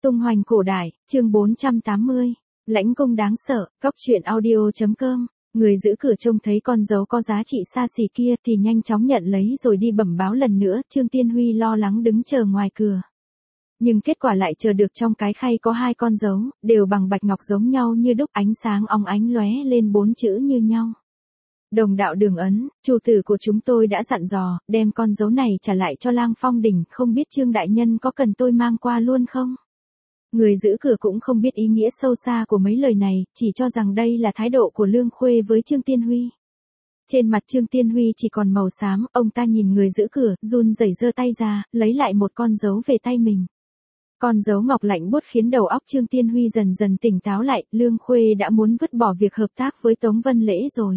Tung hoành cổ đại, chương 480. Lãnh cung đáng sợ, Cóc truyện audio.com. Người giữ cửa trông thấy con dấu có giá trị xa xỉ kia thì nhanh chóng nhận lấy rồi đi bẩm báo lần nữa. Trương Tiên Huy lo lắng đứng chờ ngoài cửa. Nhưng kết quả lại chờ được trong cái khay có 2 con dấu, đều bằng bạch ngọc giống nhau như đúc, ánh sáng óng ánh lóe lên 4 chữ như nhau. Đồng đạo Đường Ấn, chủ tử của chúng tôi đã dặn dò, đem con dấu này trả lại cho Lang Phong Đỉnh, không biết Trương đại nhân có cần tôi mang qua luôn không? Người giữ cửa cũng không biết ý nghĩa sâu xa của mấy lời này, chỉ cho rằng đây là thái độ của Lương Khuê với Trương Tiên Huy. Trên mặt Trương Tiên Huy chỉ còn màu xám, ông ta nhìn người giữ cửa, run rẩy giơ tay ra, lấy lại một con dấu về tay mình. Con dấu ngọc lạnh buốt khiến đầu óc Trương Tiên Huy dần dần tỉnh táo lại, Lương Khuê đã muốn vứt bỏ việc hợp tác với Tống Vân Lễ rồi.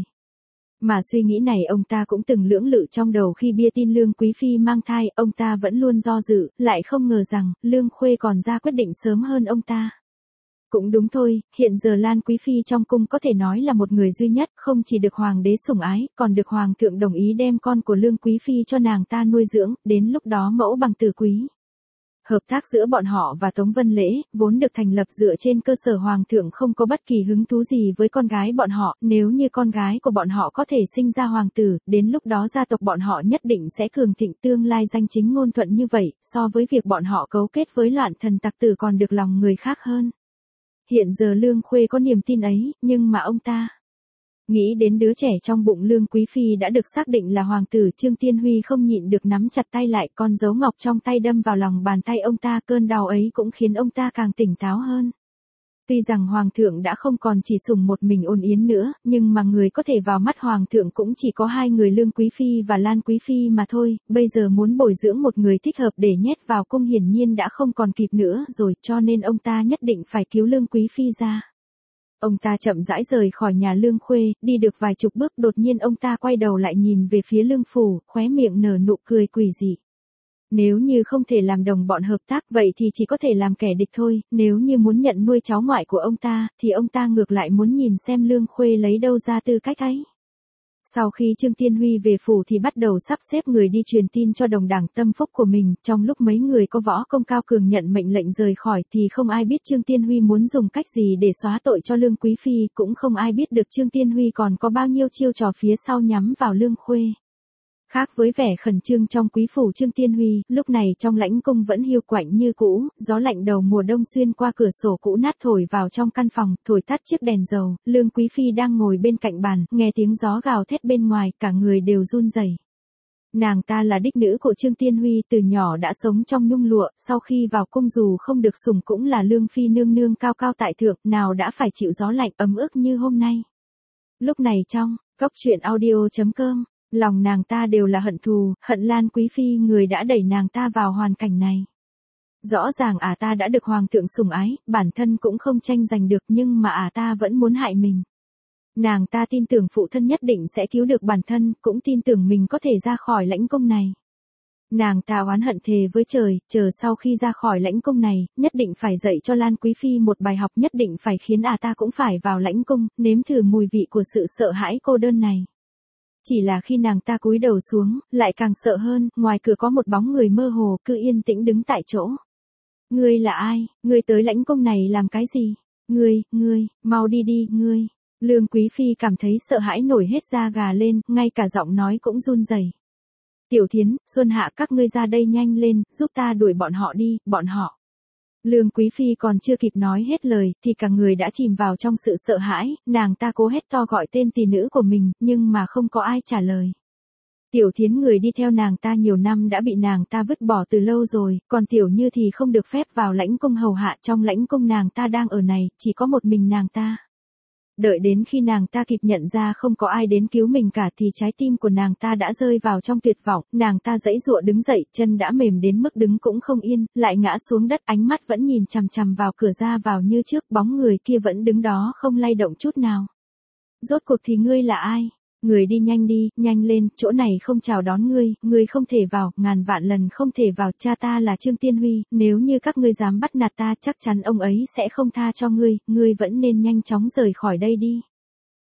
Mà suy nghĩ này ông ta cũng từng lưỡng lự trong đầu khi bia tin Lương Quý Phi mang thai, ông ta vẫn luôn do dự, lại không ngờ rằng, Lương Khuê còn ra quyết định sớm hơn ông ta. Cũng đúng thôi, hiện giờ Lan Quý Phi trong cung có thể nói là một người duy nhất, không chỉ được Hoàng đế sủng ái, còn được Hoàng thượng đồng ý đem con của Lương Quý Phi cho nàng ta nuôi dưỡng, đến lúc đó mẫu bằng tử quý. Hợp tác giữa bọn họ và Tống Vân Lễ, vốn được thành lập dựa trên cơ sở Hoàng thượng không có bất kỳ hứng thú gì với con gái bọn họ, nếu như con gái của bọn họ có thể sinh ra hoàng tử, đến lúc đó gia tộc bọn họ nhất định sẽ cường thịnh, tương lai danh chính ngôn thuận như vậy, so với việc bọn họ cấu kết với loạn thần tặc tử còn được lòng người khác hơn. Hiện giờ Lương Khuê có niềm tin ấy, nhưng mà ông ta nghĩ đến đứa trẻ trong bụng Lương Quý Phi đã được xác định là hoàng tử, Trương Tiên Huy không nhịn được nắm chặt tay lại, con dấu ngọc trong tay đâm vào lòng bàn tay ông ta, cơn đau ấy cũng khiến ông ta càng tỉnh táo hơn. Tuy rằng hoàng thượng đã không còn chỉ sủng một mình Ôn Yến nữa, nhưng mà người có thể vào mắt hoàng thượng cũng chỉ có 2 người Lương Quý Phi và Lan Quý Phi mà thôi, bây giờ muốn bồi dưỡng một người thích hợp để nhét vào cung hiển nhiên đã không còn kịp nữa rồi, cho nên ông ta nhất định phải cứu Lương Quý Phi ra. Ông ta chậm rãi rời khỏi nhà Lương Khuê, đi được vài chục bước đột nhiên ông ta quay đầu lại nhìn về phía Lương Phủ, khóe miệng nở nụ cười quỷ dị. Nếu như không thể làm đồng bọn hợp tác vậy thì chỉ có thể làm kẻ địch thôi, nếu như muốn nhận nuôi cháu ngoại của ông ta, thì ông ta ngược lại muốn nhìn xem Lương Khuê lấy đâu ra tư cách ấy. Sau khi Trương Tiên Huy về phủ thì bắt đầu sắp xếp người đi truyền tin cho đồng đảng tâm phúc của mình, trong lúc mấy người có võ công cao cường nhận mệnh lệnh rời khỏi thì không ai biết Trương Tiên Huy muốn dùng cách gì để xóa tội cho Lương Quý Phi, cũng không ai biết được Trương Tiên Huy còn có bao nhiêu chiêu trò phía sau nhắm vào Lương Khuê. Khác với vẻ khẩn trương trong quý phủ Trương Tiên Huy, lúc này trong lãnh cung vẫn hiu quạnh như cũ, gió lạnh đầu mùa đông xuyên qua cửa sổ cũ nát thổi vào trong căn phòng, thổi tắt chiếc đèn dầu, Lương Quý Phi đang ngồi bên cạnh bàn, nghe tiếng gió gào thét bên ngoài, cả người đều run rẩy. Nàng ta là đích nữ của Trương Tiên Huy, từ nhỏ đã sống trong nhung lụa, sau khi vào cung dù không được sủng cũng là Lương Phi nương nương cao cao tại thượng, nào đã phải chịu gió lạnh ấm ức như hôm nay. Lúc này trong Cóc truyện audio.com, lòng nàng ta đều là hận thù, hận Lan Quý Phi người đã đẩy nàng ta vào hoàn cảnh này. Rõ ràng ta đã được hoàng thượng sủng ái, bản thân cũng không tranh giành được nhưng mà ta vẫn muốn hại mình. Nàng ta tin tưởng phụ thân nhất định sẽ cứu được bản thân, cũng tin tưởng mình có thể ra khỏi lãnh cung này. Nàng ta oán hận thề với trời, chờ sau khi ra khỏi lãnh cung này, nhất định phải dạy cho Lan Quý Phi một bài học, nhất định phải khiến ta cũng phải vào lãnh cung, nếm thử mùi vị của sự sợ hãi cô đơn này. Chỉ là khi nàng ta cúi đầu xuống, lại càng sợ hơn, ngoài cửa có một bóng người mơ hồ, cứ yên tĩnh đứng tại chỗ. Ngươi là ai? Ngươi tới lãnh cung này làm cái gì? Ngươi, mau đi đi, ngươi. Lương Quý Phi cảm thấy sợ hãi nổi hết da gà lên, ngay cả giọng nói cũng run rẩy. Tiểu Thiến, Xuân Hạ các ngươi ra đây nhanh lên, giúp ta đuổi bọn họ đi, bọn họ. Lương Quý Phi còn chưa kịp nói hết lời, thì cả người đã chìm vào trong sự sợ hãi, nàng ta cố hét to gọi tên tỷ nữ của mình, nhưng mà không có ai trả lời. Tiểu Thiến người đi theo nàng ta nhiều năm đã bị nàng ta vứt bỏ từ lâu rồi, còn Tiểu Như thì không được phép vào lãnh cung hầu hạ, trong lãnh cung nàng ta đang ở này, chỉ có một mình nàng ta. Đợi đến khi nàng ta kịp nhận ra không có ai đến cứu mình cả thì trái tim của nàng ta đã rơi vào trong tuyệt vọng, nàng ta giãy giụa đứng dậy, chân đã mềm đến mức đứng cũng không yên, lại ngã xuống đất, ánh mắt vẫn nhìn chằm chằm vào cửa ra vào như trước, bóng người kia vẫn đứng đó không lay động chút nào. Rốt cuộc thì ngươi là ai? Người đi, nhanh lên, chỗ này không chào đón ngươi không thể vào, ngàn vạn lần không thể vào, cha ta là Trương Tiên Huy, nếu như các ngươi dám bắt nạt ta chắc chắn ông ấy sẽ không tha cho ngươi vẫn nên nhanh chóng rời khỏi đây đi.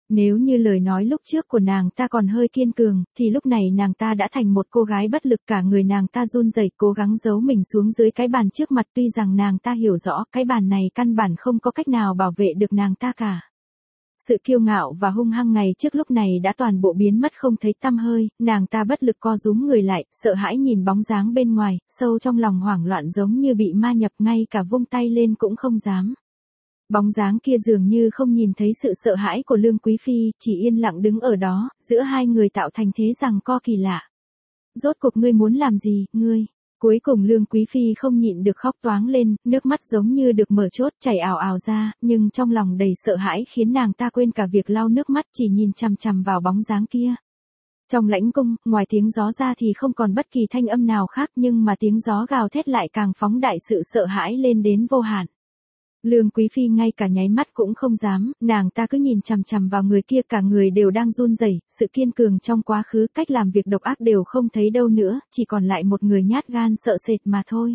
Nếu như lời nói lúc trước của nàng ta còn hơi kiên cường, thì lúc này nàng ta đã thành một cô gái bất lực, cả người nàng ta run rẩy cố gắng giấu mình xuống dưới cái bàn trước mặt, tuy rằng nàng ta hiểu rõ cái bàn này căn bản không có cách nào bảo vệ được nàng ta cả. Sự kiêu ngạo và hung hăng ngày trước lúc này đã toàn bộ biến mất không thấy tăm hơi, nàng ta bất lực co rúm người lại, sợ hãi nhìn bóng dáng bên ngoài, sâu trong lòng hoảng loạn giống như bị ma nhập, ngay cả vung tay lên cũng không dám. Bóng dáng kia dường như không nhìn thấy sự sợ hãi của Lương Quý Phi, chỉ yên lặng đứng ở đó, giữa hai người tạo thành thế giằng co kỳ lạ. Rốt cuộc ngươi muốn làm gì, ngươi? Cuối cùng Lương Quý Phi không nhịn được khóc toáng lên, nước mắt giống như được mở chốt chảy ào ào ra, nhưng trong lòng đầy sợ hãi khiến nàng ta quên cả việc lau nước mắt, chỉ nhìn chằm chằm vào bóng dáng kia. Trong lãnh cung, ngoài tiếng gió ra thì không còn bất kỳ thanh âm nào khác, nhưng mà tiếng gió gào thét lại càng phóng đại sự sợ hãi lên đến vô hạn. Lương Quý Phi ngay cả nháy mắt cũng không dám, nàng ta cứ nhìn chằm chằm vào người kia, cả người đều đang run rẩy, sự kiên cường trong quá khứ, cách làm việc độc ác đều không thấy đâu nữa, chỉ còn lại một người nhát gan sợ sệt mà thôi.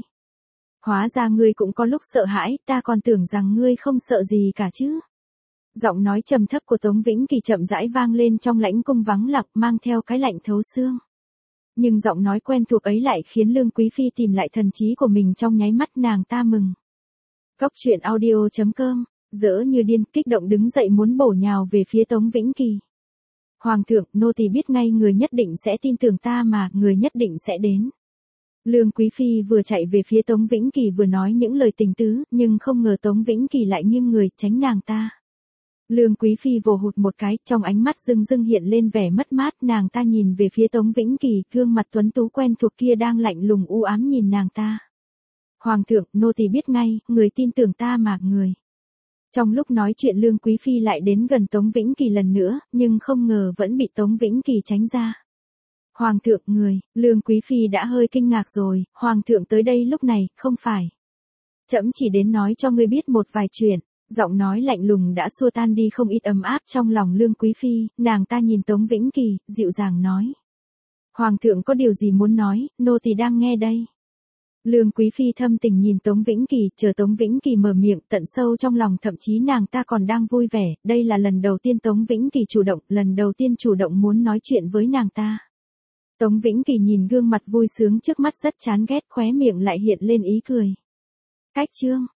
Hóa ra ngươi cũng có lúc sợ hãi, ta còn tưởng rằng ngươi không sợ gì cả chứ. Giọng nói trầm thấp của Tống Vĩnh Kỳ chậm rãi vang lên trong lãnh cung vắng lặng, mang theo cái lạnh thấu xương. Nhưng giọng nói quen thuộc ấy lại khiến Lương Quý Phi tìm lại thần trí của mình, trong nháy mắt nàng ta mừng. Cốc truyện audio.com, dỡ như điên, kích động đứng dậy muốn bổ nhào về phía Tống Vĩnh Kỳ. Hoàng thượng, nô tỳ biết ngay người nhất định sẽ tin tưởng ta mà, người nhất định sẽ đến. Lương Quý Phi vừa chạy về phía Tống Vĩnh Kỳ vừa nói những lời tình tứ, nhưng không ngờ Tống Vĩnh Kỳ lại nghiêng người, tránh nàng ta. Lương Quý Phi vồ hụt một cái, trong ánh mắt dưng dưng hiện lên vẻ mất mát, nàng ta nhìn về phía Tống Vĩnh Kỳ, gương mặt tuấn tú quen thuộc kia đang lạnh lùng u ám nhìn nàng ta. Hoàng thượng, nô tỳ biết ngay, người tin tưởng ta mà, người. Trong lúc nói chuyện Lương Quý Phi lại đến gần Tống Vĩnh Kỳ lần nữa, nhưng không ngờ vẫn bị Tống Vĩnh Kỳ tránh ra. Hoàng thượng, người, Lương Quý Phi đã hơi kinh ngạc rồi, Hoàng thượng tới đây lúc này, không phải. Trẫm chỉ đến nói cho ngươi biết một vài chuyện. Giọng nói lạnh lùng đã xua tan đi không ít ấm áp trong lòng Lương Quý Phi, nàng ta nhìn Tống Vĩnh Kỳ, dịu dàng nói. Hoàng thượng có điều gì muốn nói, nô tỳ đang nghe đây. Lương Quý Phi thâm tình nhìn Tống Vĩnh Kỳ, chờ Tống Vĩnh Kỳ mở miệng, tận sâu trong lòng thậm chí nàng ta còn đang vui vẻ, đây là lần đầu tiên Tống Vĩnh Kỳ chủ động, lần đầu tiên chủ động muốn nói chuyện với nàng ta. Tống Vĩnh Kỳ nhìn gương mặt vui sướng trước mắt rất chán ghét, khóe miệng lại hiện lên ý cười. Cách chương